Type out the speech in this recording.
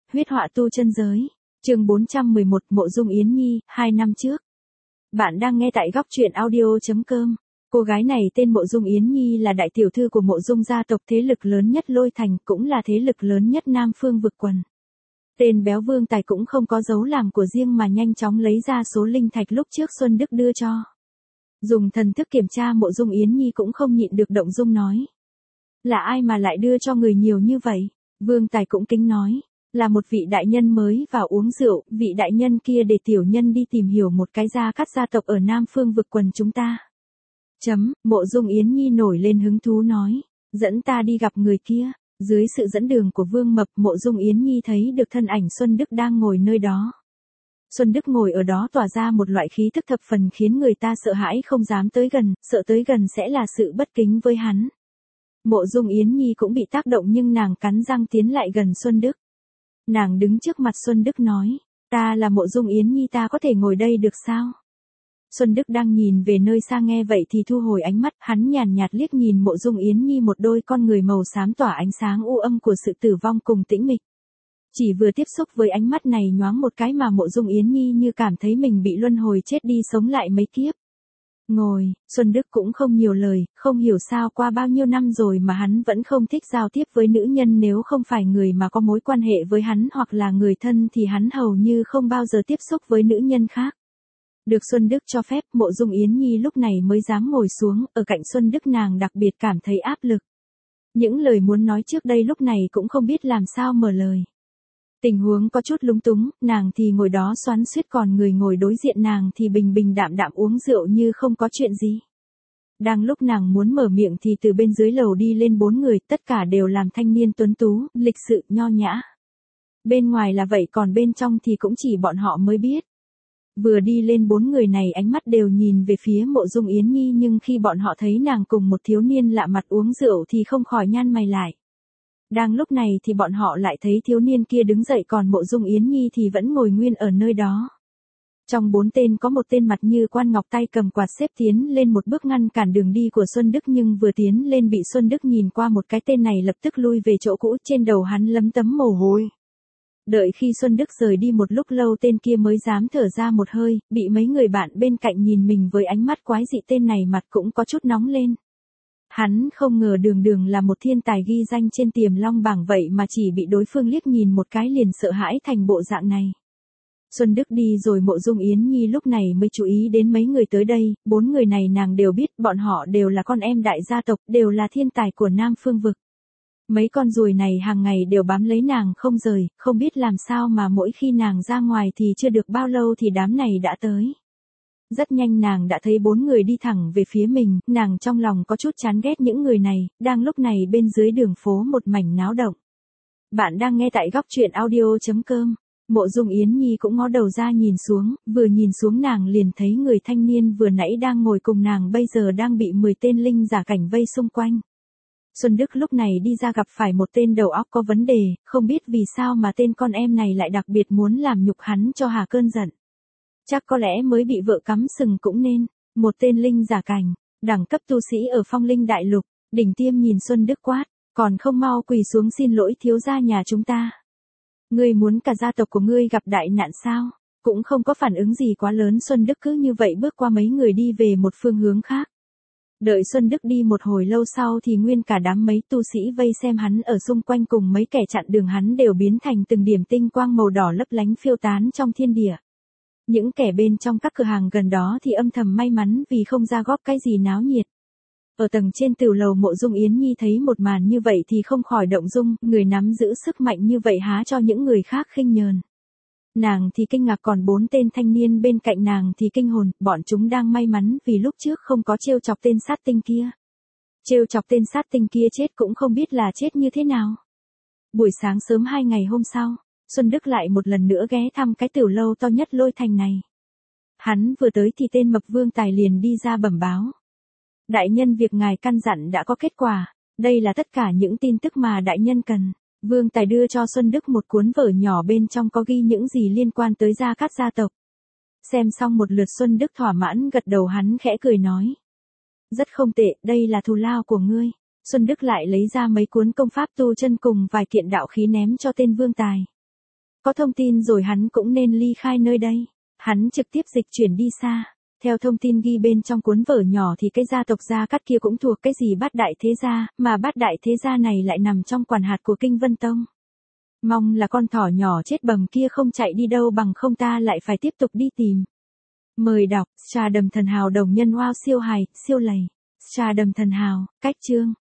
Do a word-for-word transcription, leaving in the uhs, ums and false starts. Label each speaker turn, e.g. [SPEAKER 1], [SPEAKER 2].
[SPEAKER 1] Huyết họa tu chân giới. Chương bốn trăm mười một Mộ Dung Yến Nhi, hai năm trước. Bạn đang nghe tại góc truyện audio chấm com. Cô gái này tên Mộ Dung Yến Nhi là đại tiểu thư của Mộ Dung gia tộc thế lực lớn nhất Lôi Thành, cũng là thế lực lớn nhất Nam Phương vực quần. Tên béo Vương Tài cũng không có dấu làm của riêng mà nhanh chóng lấy ra số linh thạch lúc trước Xuân Đức đưa cho. Dùng thần thức kiểm tra Mộ Dung Yến Nhi cũng không nhịn được động dung nói. Là ai mà lại đưa cho người nhiều như vậy? Vương Tài cũng kính nói. Là một vị đại nhân mới vào uống rượu, vị đại nhân kia để tiểu nhân đi tìm hiểu một cái gia cát gia tộc ở Nam Phương vực quần chúng ta. Chấm, Mộ Dung Yến Nhi nổi lên hứng thú nói, dẫn ta đi gặp người kia. Dưới sự dẫn đường của Vương Mập, Mộ Dung Yến Nhi thấy được thân ảnh Xuân Đức đang ngồi nơi đó. Xuân Đức ngồi ở đó tỏa ra một loại khí thức thập phần khiến người ta sợ hãi không dám tới gần, sợ tới gần sẽ là sự bất kính với hắn. Mộ Dung Yến Nhi cũng bị tác động nhưng nàng cắn răng tiến lại gần Xuân Đức. Nàng đứng trước mặt Xuân Đức nói, ta là Mộ Dung Yến Nhi, ta có thể ngồi đây được sao? Xuân Đức đang nhìn về nơi xa nghe vậy thì thu hồi ánh mắt, hắn nhàn nhạt liếc nhìn Mộ Dung Yến Nhi một đôi con người màu xám tỏa ánh sáng u âm của sự tử vong cùng tĩnh mịch. Chỉ vừa tiếp xúc với ánh mắt này nhoáng một cái mà Mộ Dung Yến Nhi như cảm thấy mình bị luân hồi chết đi sống lại mấy kiếp. Ngồi, Xuân Đức cũng không nhiều lời, không hiểu sao qua bao nhiêu năm rồi mà hắn vẫn không thích giao tiếp với nữ nhân, nếu không phải người mà có mối quan hệ với hắn hoặc là người thân thì hắn hầu như không bao giờ tiếp xúc với nữ nhân khác. Được Xuân Đức cho phép, Mộ Dung Yến Nhi lúc này mới dám ngồi xuống, ở cạnh Xuân Đức nàng đặc biệt cảm thấy áp lực. Những lời muốn nói trước đây lúc này cũng không biết làm sao mở lời. Tình huống có chút lúng túng, nàng thì ngồi đó xoắn xuýt còn người ngồi đối diện nàng thì bình bình đạm đạm uống rượu như không có chuyện gì. Đang lúc nàng muốn mở miệng thì từ bên dưới lầu đi lên bốn người, tất cả đều làm thanh niên tuấn tú, lịch sự, nho nhã. Bên ngoài là vậy còn bên trong thì cũng chỉ bọn họ mới biết. Vừa đi lên bốn người này ánh mắt đều nhìn về phía Mộ Dung Yến Nhi, nhưng khi bọn họ thấy nàng cùng một thiếu niên lạ mặt uống rượu thì không khỏi nhăn mày lại. Đang lúc này thì bọn họ lại thấy thiếu niên kia đứng dậy còn Mộ Dung Yến Nhi thì vẫn ngồi nguyên ở nơi đó. Trong bốn tên có một tên mặt như quan ngọc tay cầm quạt xếp tiến lên một bước ngăn cản đường đi của Xuân Đức, nhưng vừa tiến lên bị Xuân Đức nhìn qua một cái, tên này lập tức lui về chỗ cũ, trên đầu hắn lấm tấm mồ hôi. Đợi khi Xuân Đức rời đi một lúc lâu tên kia mới dám thở ra một hơi, bị mấy người bạn bên cạnh nhìn mình với ánh mắt quái dị, tên này mặt cũng có chút nóng lên. Hắn không ngờ đường đường là một thiên tài ghi danh trên Tiềm Long bảng vậy mà chỉ bị đối phương liếc nhìn một cái liền sợ hãi thành bộ dạng này. Xuân Đức đi rồi Mộ Dung Yến Nhi lúc này mới chú ý đến mấy người tới đây, bốn người này nàng đều biết, bọn họ đều là con em đại gia tộc, đều là thiên tài của Nam Phương vực. Mấy con ruồi này hàng ngày đều bám lấy nàng không rời, không biết làm sao mà mỗi khi nàng ra ngoài thì chưa được bao lâu thì đám này đã tới. Rất nhanh nàng đã thấy bốn người đi thẳng về phía mình, nàng trong lòng có chút chán ghét những người này, đang lúc này bên dưới đường phố một mảnh náo động. Bạn đang nghe tại góc truyện audio chấm com. Mộ Dung Yến Nhi cũng ngó đầu ra nhìn xuống, vừa nhìn xuống nàng liền thấy người thanh niên vừa nãy đang ngồi cùng nàng bây giờ đang bị mười tên linh giả cảnh vây xung quanh. Xuân Đức lúc này đi ra gặp phải một tên đầu óc có vấn đề, không biết vì sao mà tên con em này lại đặc biệt muốn làm nhục hắn cho hà cơn giận. Chắc có lẽ mới bị vợ cắm sừng cũng nên. Một tên linh giả cảnh, đẳng cấp tu sĩ ở Phong Linh Đại Lục, đỉnh tiêm nhìn Xuân Đức quát, còn không mau quỳ xuống xin lỗi thiếu gia nhà chúng ta. Ngươi muốn cả gia tộc của ngươi gặp đại nạn sao? Cũng không có phản ứng gì quá lớn, Xuân Đức cứ như vậy bước qua mấy người đi về một phương hướng khác. Đợi Xuân Đức đi một hồi lâu sau thì nguyên cả đám mấy tu sĩ vây xem hắn ở xung quanh cùng mấy kẻ chặn đường hắn đều biến thành từng điểm tinh quang màu đỏ lấp lánh phiêu tán trong thiên địa. Những kẻ bên trong các cửa hàng gần đó thì âm thầm may mắn vì không ra góp cái gì náo nhiệt. Ở tầng trên tửu lầu Mộ Dung Yến Nhi thấy một màn như vậy thì không khỏi động dung, người nắm giữ sức mạnh như vậy há cho những người khác khinh nhờn. Nàng thì kinh ngạc còn bốn tên thanh niên bên cạnh nàng thì kinh hồn, bọn chúng đang may mắn vì lúc trước không có trêu chọc tên sát tinh kia. Trêu chọc tên sát tinh kia chết cũng không biết là chết như thế nào. Buổi sáng sớm hai ngày hôm sau, Xuân Đức lại một lần nữa ghé thăm cái tửu lâu to nhất Lôi Thành này. Hắn vừa tới thì tên mập Vương Tài liền đi ra bẩm báo. Đại nhân, việc ngài căn dặn đã có kết quả, đây là tất cả những tin tức mà đại nhân cần. Vương Tài đưa cho Xuân Đức một cuốn vở nhỏ bên trong có ghi những gì liên quan tới gia cát gia tộc. Xem xong một lượt Xuân Đức thỏa mãn gật đầu, hắn khẽ cười nói. Rất không tệ, đây là thù lao của ngươi. Xuân Đức lại lấy ra mấy cuốn công pháp tu chân cùng vài kiện đạo khí ném cho tên Vương Tài. Có thông tin rồi hắn cũng nên ly khai nơi đây. Hắn trực tiếp dịch chuyển đi xa. Theo thông tin ghi bên trong cuốn vở nhỏ thì cái gia tộc Gia Cát kia cũng thuộc cái gì Bát Đại Thế Gia, mà Bát Đại Thế Gia này lại nằm trong quản hạt của Kinh Vân Tông. Mong là con thỏ nhỏ chết bầm kia không chạy đi đâu, bằng không ta lại phải tiếp tục đi tìm. Mời đọc, Stardom Thần Hào đồng nhân wow siêu hài, siêu lầy. Stardom Thần Hào, cách chương.